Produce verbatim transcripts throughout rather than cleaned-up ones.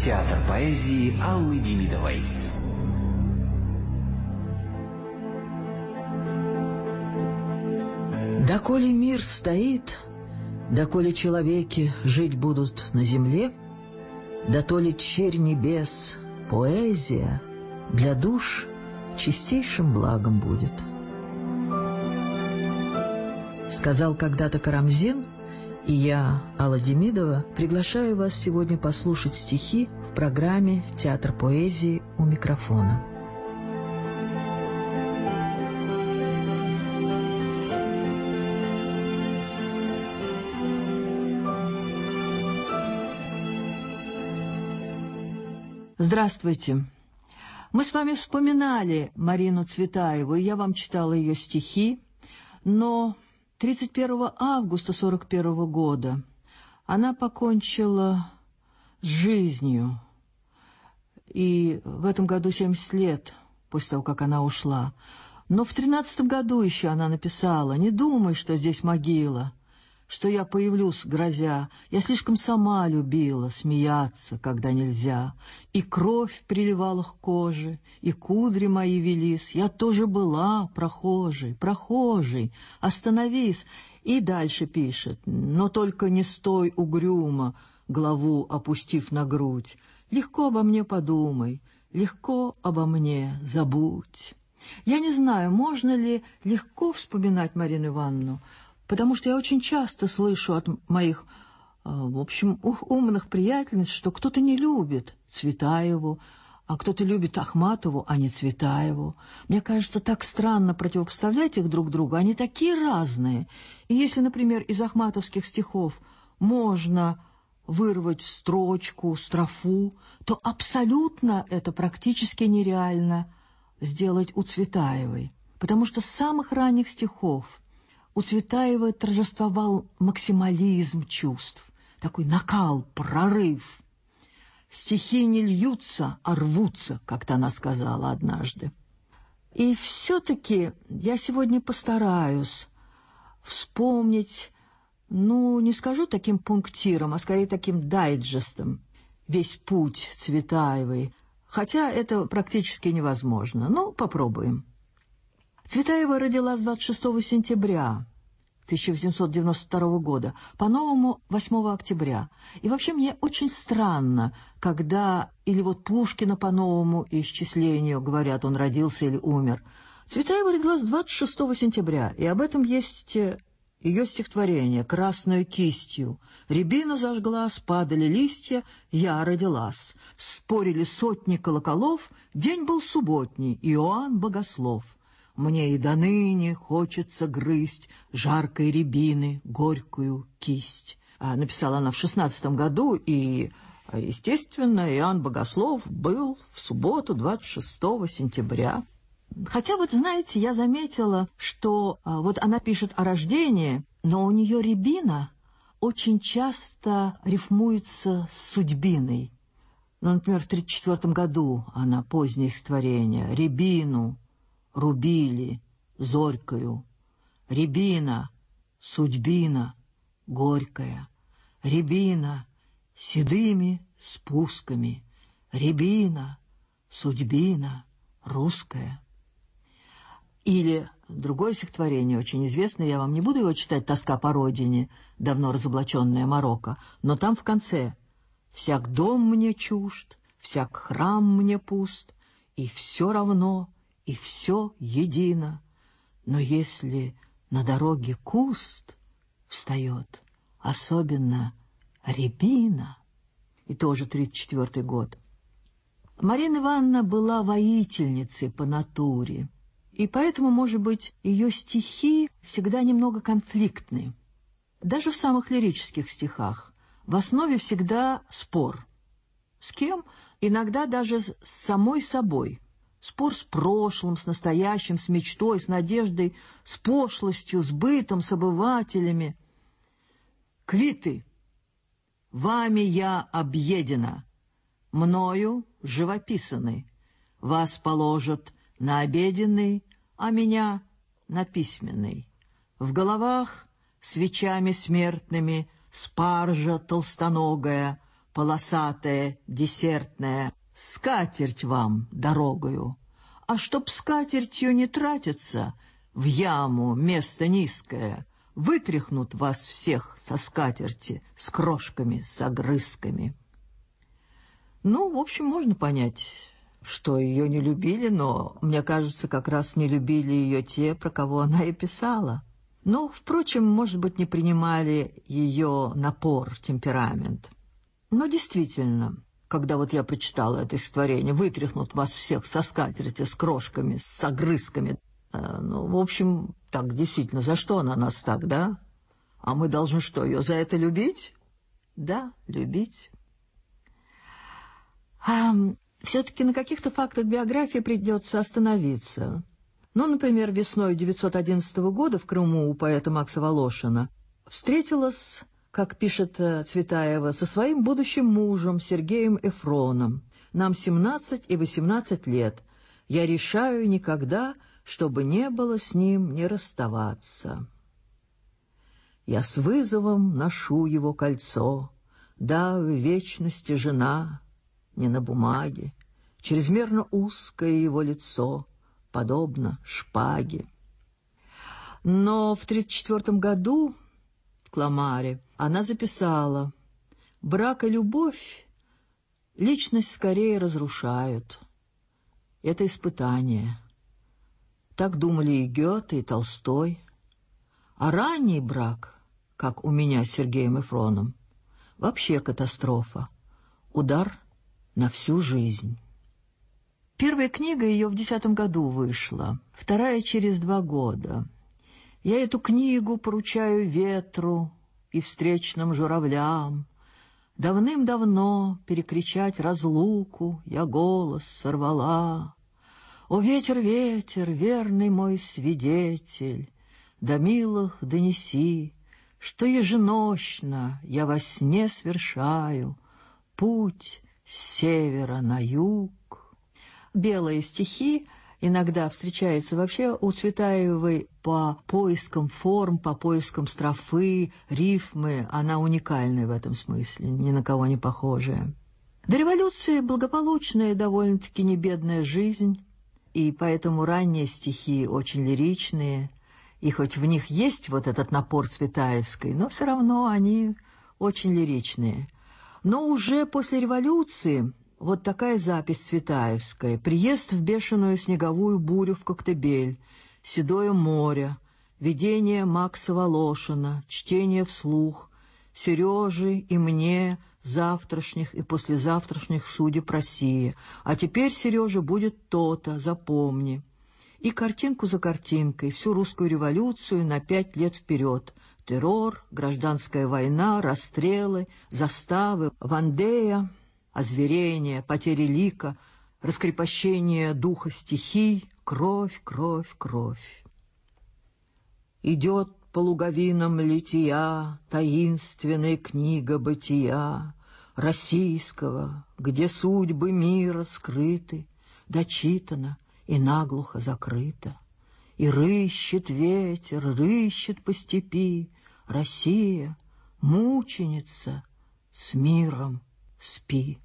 Театр поэзии Аллы Демидовой. Доколе мир стоит, доколе человеки жить будут на земле, дотоле черь небес, поэзия для душ чистейшим благом будет. Сказал когда-то Карамзин, и я, Алла Демидова, приглашаю вас сегодня послушать стихи в программе «Театр поэзии» у микрофона. Здравствуйте. Мы с вами вспоминали Марину Цветаеву, и я вам читала ее стихи, но тридцать первого августа сорок первого года она покончила с жизнью, и в этом году семьдесят лет после того, как она ушла. Но в тринадцатом году еще она написала: «Не думай, что здесь могила, что я появлюсь, грозя. Я слишком сама любила смеяться, когда нельзя. И кровь приливала к коже, и кудри мои велись. Я тоже была прохожей, прохожей. Остановись». И дальше пишет: «Но только не стой угрюмо, главу опустив на грудь. Легко обо мне подумай, легко обо мне забудь». Я не знаю, можно ли легко вспоминать Марину Ивановну, потому что я очень часто слышу от моих, в общем, умных приятельниц, что кто-то не любит Цветаеву, а кто-то любит Ахматову, а не Цветаеву. Мне кажется, так странно противопоставлять их друг другу, они такие разные. И если, например, из ахматовских стихов можно вырвать строчку, строфу, то абсолютно это практически нереально сделать у Цветаевой, потому что с самых ранних стихов у Цветаевой торжествовал максимализм чувств, такой накал, прорыв. «Стихи не льются, а рвутся», как-то она сказала однажды. И все-таки я сегодня постараюсь вспомнить, ну, не скажу таким пунктиром, а скорее таким дайджестом, весь путь Цветаевой, хотя это практически невозможно. Ну, попробуем. Цветаева родилась двадцать шестого сентября тысяча восемьсот девяносто второго года, по-новому восьмого октября. И вообще мне очень странно, когда, или вот Пушкина по-новому исчислению говорят, он родился или умер. Цветаева родилась двадцать шестого сентября, и об этом есть ее стихотворение «Красную кистью». «Рябина зажглась, падали листья, я родилась. Спорили сотни колоколов, день был субботний, Иоанн Богослов. Мне и до ныне хочется грызть жаркой рябины горькую кисть». А написала она в шестнадцатом году, и, естественно, Иоанн Богослов был в субботу двадцать шестого сентября. Хотя, вот знаете, я заметила, что а, вот она пишет о рождении, но у нее рябина очень часто рифмуется с судьбиной. Ну, например, в тридцать четвёртом году она позднее стихотворение: «Рябину рубили зорькою, рябина, судьбина горькая, рябина седыми спусками, рябина, судьбина русская». Или другое стихотворение, очень известное, я вам не буду его читать, «Тоска по родине, давно разоблаченная Марокко», но там в конце: «Всяк дом мне чужд, всяк храм мне пуст, и все равно, и все едино. Но если на дороге куст встает, особенно рябина». И тоже тридцать четвёртый год. Марина Ивановна была воительницей по натуре, и поэтому, может быть, ее стихи всегда немного конфликтны. Даже в самых лирических стихах в основе всегда спор. С кем? Иногда даже с самой собой. Спор с прошлым, с настоящим, с мечтой, с надеждой, с пошлостью, с бытом, с обывателями. «Квиты! Вами я объедена, мною живописаны. Вас положат на обеденный, а меня на письменный. В головах свечами смертными спаржа толстоногая, полосатая, десертная, скатерть вам дорогою. А чтоб скатертью не тратиться, в яму место низкое, вытряхнут вас всех со скатерти с крошками, с огрызками. Ну, в общем, можно понять, что ее не любили, но, мне кажется, как раз не любили ее те, про кого она и писала. Но, впрочем, может быть, не принимали ее напор, темперамент. Но действительно, когда вот я прочитала это стихотворение, «Вытряхнут вас всех со скатерти с крошками, с огрызками», э, ну, в общем, так, действительно, за что она нас так, да? А мы должны что, ее за это любить? Да, любить. А все-таки на каких-то фактах биографии придется остановиться. Ну, например, весной девятьсот одиннадцатого года в Крыму у поэта Макса Волошина встретилась, как пишет Цветаева, со своим будущим мужем Сергеем Эфроном. Нам семнадцать и восемнадцать лет. Я решаю никогда, чтобы не было с ним не расставаться. Я с вызовом ношу его кольцо. Да, в вечности жена, не на бумаге, чрезмерно узкое его лицо, подобно шпаге. Но в тридцать четвёртом году в Кламаре она записала: «Брак и любовь личность скорее разрушают. Это испытание». Так думали и Гёте, и Толстой. А ранний брак, как у меня с Сергеем Эфроном, вообще катастрофа, удар на всю жизнь. Первая книга ее в десятом году вышла, вторая через два года. Я эту книгу поручаю ветру и встречным журавлям. Давным-давно перекричать разлуку я голос сорвала. О, ветер, ветер, верный мой свидетель, до милых донеси, что еженощно я во сне свершаю путь с севера на юг. Белые стихи иногда встречаются вообще у Цветаевой по поискам форм, по поискам строфы, рифмы. Она уникальная в этом смысле, ни на кого не похожая. До революции благополучная, довольно-таки небедная жизнь, и поэтому ранние стихи очень лиричные, и хоть в них есть вот этот напор цветаевской, но все равно они очень лиричные. Но уже после революции вот такая запись цветаевская: «Приезд в бешеную снеговую бурю в Коктебель», «Седое море», «Видение Макса Волошина», «Чтение вслух», «Сережи и мне завтрашних и послезавтрашних судеб России», «А теперь, Сережа, будет то-то, запомни». И картинку за картинкой всю русскую революцию на пять лет вперед. Террор, гражданская война, расстрелы, заставы, Вандея, озверение, потери лика, раскрепощение духа стихий, кровь, кровь, кровь. Идет по луговинам лития таинственная книга бытия российского, где судьбы мира скрыты, дочитана и наглухо закрыта. И рыщет ветер, рыщет по степи Россия, мученица, с миром спи.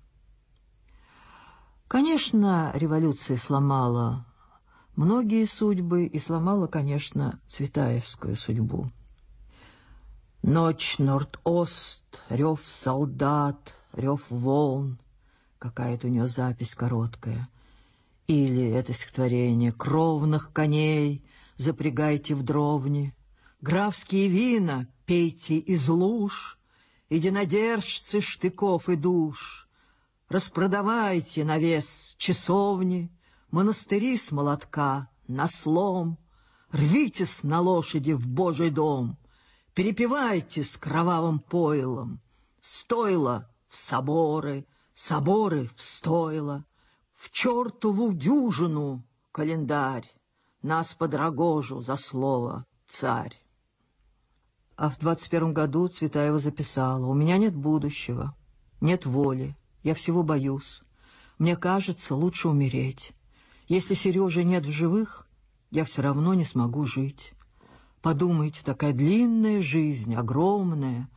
Конечно, революция сломала многие судьбы и сломала, конечно, цветаевскую судьбу. Ночь, Норд-Ост, рев солдат, рев волн. Какая-то у нее запись короткая. Или это стихотворение: «Кровных коней запрягайте в дровни, графские вина пейте из луж, единодержцы штыков и душ, распродавайте на вес часовни, монастыри с молотка на слом, рвитесь на лошади в Божий дом, перепивайте с кровавым пойлом, стойла в соборы, соборы в стойла, в чертову дюжину календарь, нас под рогожу за слово царь». А в двадцать первом году Цветаева записала: «У меня нет будущего, нет воли, я всего боюсь. Мне кажется, лучше умереть. Если Сережи нет в живых, я все равно не смогу жить. Подумайте, такая длинная жизнь, огромная,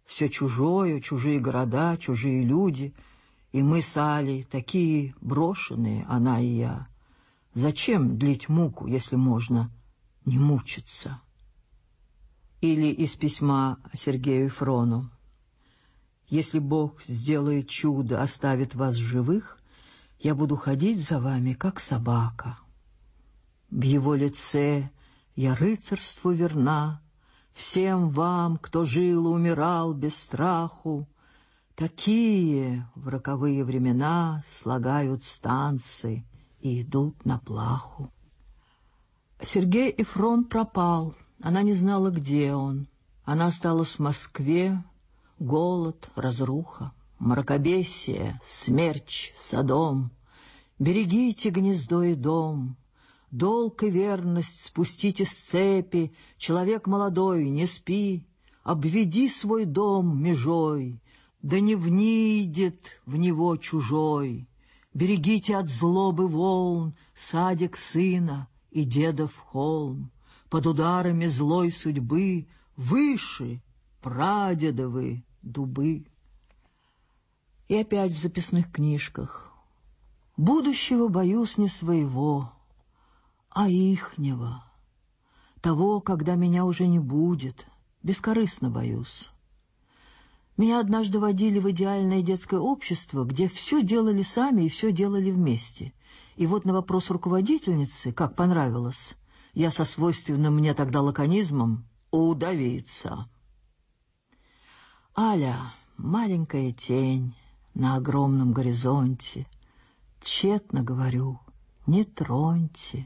Все чужое, чужие города, чужие люди. И мы с Алей такие брошенные, она и я. Зачем длить муку, если можно не мучиться? Или из письма Сергею Ефрону. Если Бог сделает чудо, оставит вас живых, я буду ходить за вами, как собака. В его лице я рыцарству верна, всем вам, кто жил и умирал без страху. Такие в роковые времена слагают станцы и идут на плаху. Сергей Ефрон пропал, она не знала, где он. Она осталась в Москве. Голод, разруха, мракобесие, смерч, Содом. Берегите гнездо и дом, долг и верность спустите с цепи, человек молодой, не спи, обведи свой дом межой, да не внидет в него чужой. Берегите от злобы волн садик сына и дедов холм, под ударами злой судьбы выше прадедовы дубы. И опять в записных книжках. Будущего боюсь не своего, а ихнего, того, когда меня уже не будет, бескорыстно боюсь. Меня однажды водили в идеальное детское общество, где все делали сами и все делали вместе. И вот на вопрос руководительницы, как понравилось, я со свойственным мне тогда лаконизмом «удавиться». Аля, маленькая тень на огромном горизонте, тщетно говорю, не троньте.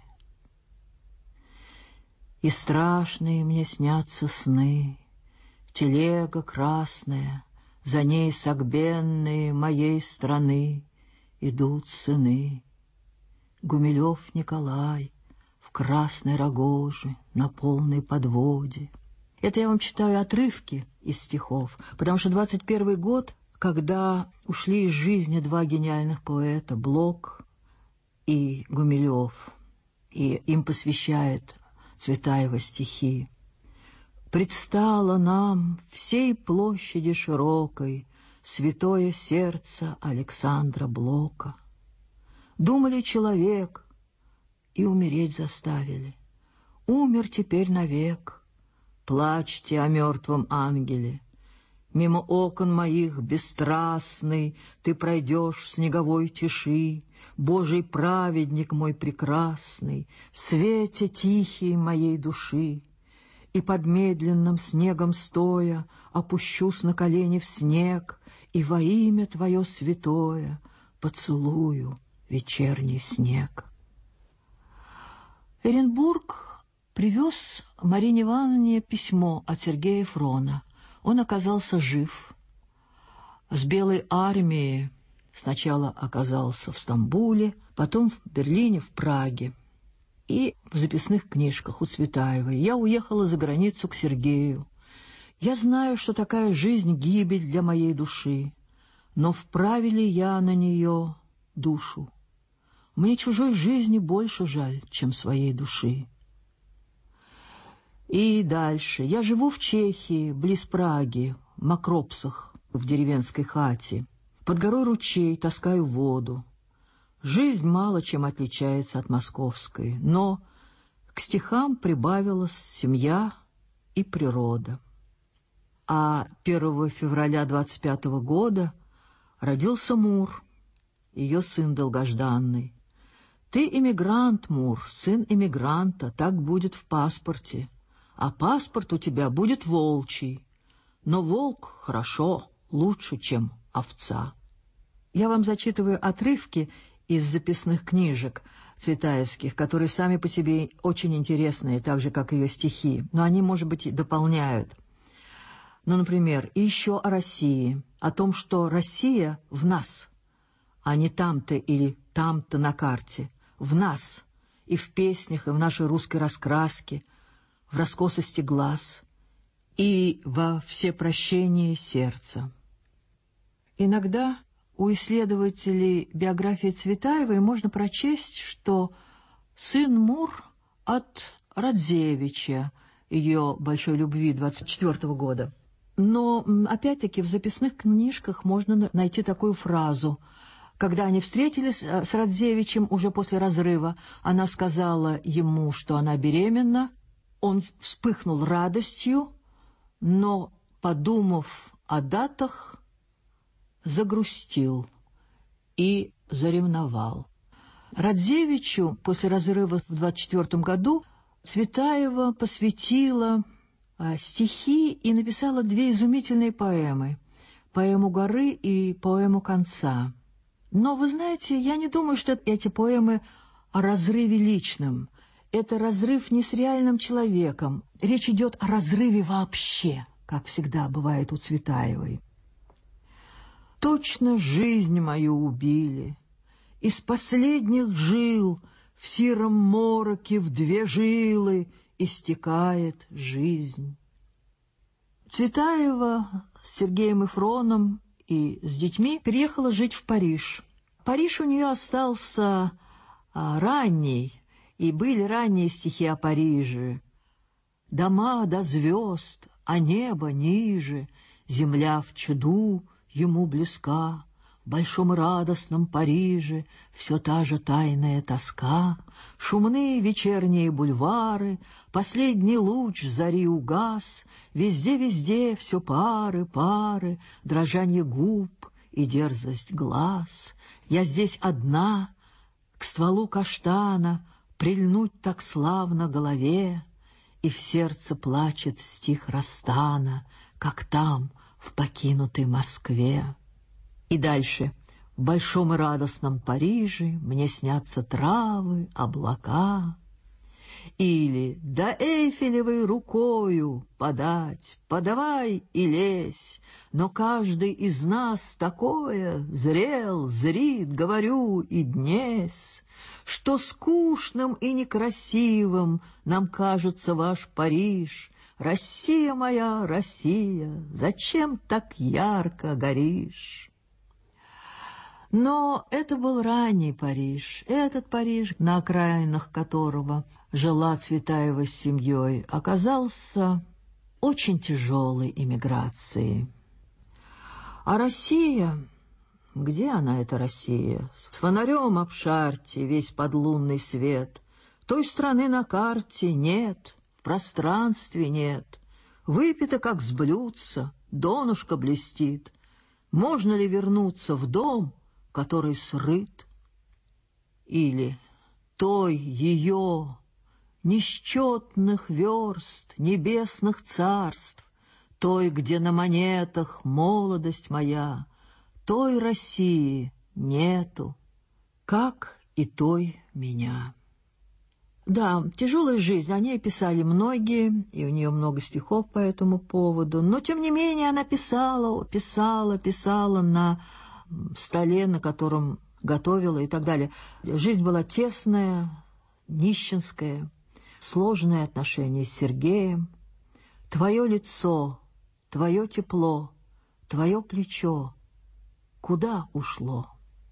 И страшные мне снятся сны, телега красная, за ней согбенные моей страны идут сыны. Гумилев Николай в красной рогоже на полной подводе. Это я вам читаю отрывки из стихов, потому что двадцать первый год, когда ушли из жизни два гениальных поэта, Блок и Гумилев, и им посвящает Цветаева стихи. «Предстало нам всей площади широкой святое сердце Александра Блока. Думали человек, и умереть заставили. Умер теперь навек. Плачьте о мертвом ангеле. Мимо окон моих бесстрастный ты пройдешь в снеговой тиши, Божий праведник мой прекрасный, в свете тихий моей души. И под медленным снегом стоя опущусь на колени в снег, и во имя твое святое поцелую вечерний снег». Эренбург привез Марине Ивановне письмо от Сергея Ефрона. Он оказался жив. С Белой армией сначала оказался в Стамбуле, потом в Берлине, в Праге. И в записных книжках у Цветаевой: «Я уехала за границу к Сергею. Я знаю, что такая жизнь — гибель для моей души. Но вправе ли я на нее душу? Мне чужой жизни больше жаль, чем своей души». И дальше. «Я живу в Чехии, близ Праги, в Макропсах, в деревенской хате. Под горой ручей таскаю воду. Жизнь мало чем отличается от московской, но к стихам прибавилась семья и природа». А первого февраля двадцать пятого года родился Мур, ее сын долгожданный. «Ты эмигрант, Мур, сын эмигранта, так будет в паспорте. А паспорт у тебя будет волчий. Но волк хорошо, лучше, чем овца». Я вам зачитываю отрывки из записных книжек цветаевских, которые сами по себе очень интересные, так же, как ее стихи, но они, может быть, и дополняют. Ну, например, и еще о России, о том, что Россия в нас, а не там-то или там-то на карте, в нас, и в песнях, и в нашей русской раскраске, в раскосости глаз и во всепрощении сердца. Иногда у исследователей биографии Цветаевой можно прочесть, что сын Мур от Радзевича, ее большой любви двадцать четвёртого года. Но, опять-таки, в записных книжках можно найти такую фразу. Когда они встретились с Радзевичем уже после разрыва, она сказала ему, что она беременна. Он вспыхнул радостью, но, подумав о датах, загрустил и заревновал. Радзевичу после разрыва в двадцать четвёртом году Цветаева посвятила стихи и написала две изумительные поэмы. Поэму «Горы» и поэму «Конца». Но, вы знаете, я не думаю, что эти поэмы о разрыве личном. Это разрыв не с реальным человеком. Речь идет о разрыве вообще, как всегда бывает у Цветаевой. «Точно жизнь мою убили. Из последних жил в сиром мороке в две жилы истекает жизнь». Цветаева с Сергеем Ифроном и с детьми переехала жить в Париж. Париж у нее остался а, ранний, и были ранние стихи о Париже. «Дома до звезд, а небо ниже, земля в чаду ему близка. В большом и радостном Париже все та же тайная тоска, шумные вечерние бульвары, последний луч зари угас, везде-везде все пары, пары, дрожанье губ и дерзость глаз. Я здесь одна, к стволу каштана, прильнуть так славно голове, и в сердце плачет стих Растана, как там, в покинутой Москве». И дальше. «В большом и радостном Париже мне снятся травы, облака». Или «Да Эйфелевой рукою подать, подавай и лезь, но каждый из нас такое зрел, зрит, говорю, и днесь, что скучным и некрасивым нам кажется ваш Париж. Россия моя, Россия, зачем так ярко горишь?» Но это был ранний Париж. Этот Париж, на окраинах которого жила Цветаева с семьей, оказался очень тяжелой эмиграцией. А Россия... Где она, эта Россия? С фонарем обшарьте весь подлунный свет. Той страны на карте нет, в пространстве нет. Выпито, как с блюдца, донышко блестит. Можно ли вернуться в дом, который срыт? Или той ее несчетных верст, небесных царств, той, где на монетах молодость моя, той России нету, как и той меня. Да, тяжелая жизнь, о ней писали многие, и у нее много стихов по этому поводу, но, тем не менее, она писала, писала, писала на столе, на котором готовила и так далее. Жизнь была тесная, нищенская, сложные отношения с Сергеем. Твое лицо, твое тепло, твое плечо, куда ушло?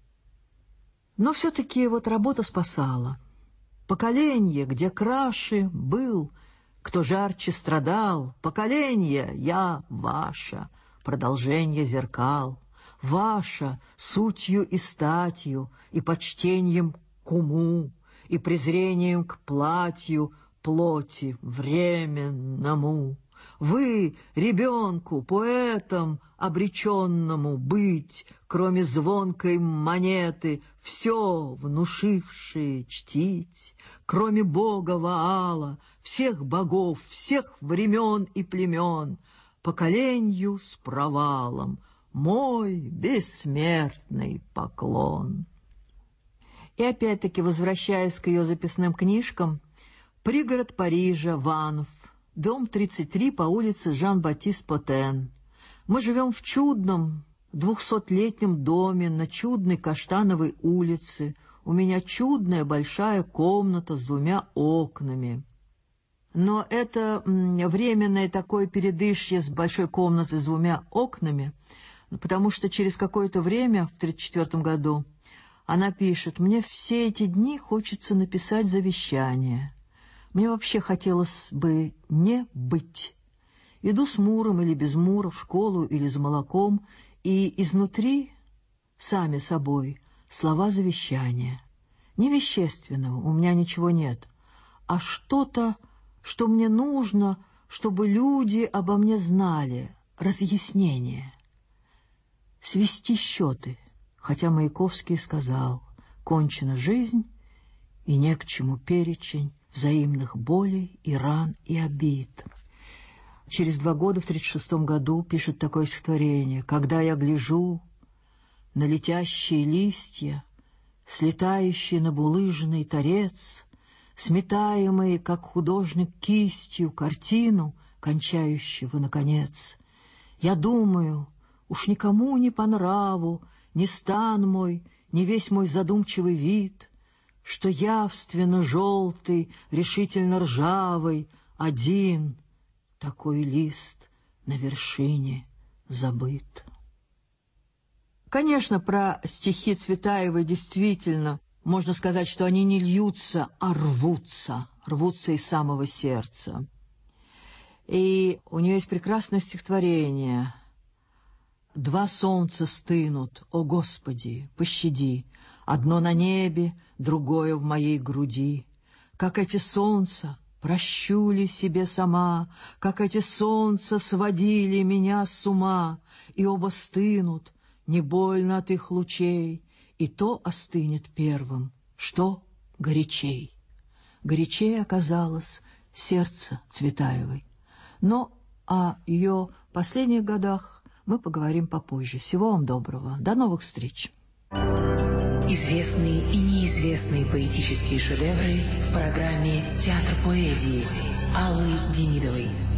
Но все-таки вот работа спасала. Поколенье, где краше был, кто жарче страдал, поколенье, я ваша, продолжение зеркал, ваша сутью и статью, и почтением к уму, и презрением к платью, плоти временному. Вы, ребенку, поэтом обреченному быть, кроме звонкой монеты, все внушившие чтить, кроме Бога Ваала, всех богов, всех времен и племен, поколенью с провалом, мой бессмертный поклон. И опять-таки, возвращаясь к ее записным книжкам, пригород Парижа, Ванф, дом тридцать три по улице Жан-Батист-Потен. Мы живем в чудном двухсотлетнем доме на чудной Каштановой улице. У меня чудная большая комната с двумя окнами. Но это временное такое передышье с большой комнатой с двумя окнами, потому что через какое-то время, в тридцать четвёртом году, она пишет: «Мне все эти дни хочется написать завещание. Мне вообще хотелось бы не быть. Иду с Муром или без Мура в школу или за молоком, и изнутри, сами собой, слова завещания. Не вещественного, у меня ничего нет, а что-то, что мне нужно, чтобы люди обо мне знали, разъяснение. Свести счеты, хотя Маяковский сказал, кончена жизнь, и не к чему перечень взаимных болей и ран и обид. Через два года, в тридцать шестом году, пишет такое стихотворение: «Когда я гляжу на летящие листья, слетающие на булыжный торец, сметаемые, как художник кистью, картину, кончающего наконец, я думаю, уж никому не по нраву ни стан мой, ни весь мой задумчивый вид, что явственно желтый, решительно ржавый, один такой лист на вершине забыт». Конечно, про стихи Цветаевой действительно можно сказать, что они не льются, а рвутся, рвутся из самого сердца. И у нее есть прекрасное стихотворение: «Два солнца стынут, о Господи, пощади, одно на небе, другое в моей груди. Как эти солнца, прощу ли себе сама, как эти солнца сводили меня с ума, и оба стынут, не больно от их лучей, и то остынет первым, что горячей». Горячей оказалось сердце Цветаевой. Но о ее последних годах мы поговорим попозже. Всего вам доброго. До новых встреч. Известные и неизвестные поэтические шедевры в программе «Театр поэзии» Аллы Демидовой.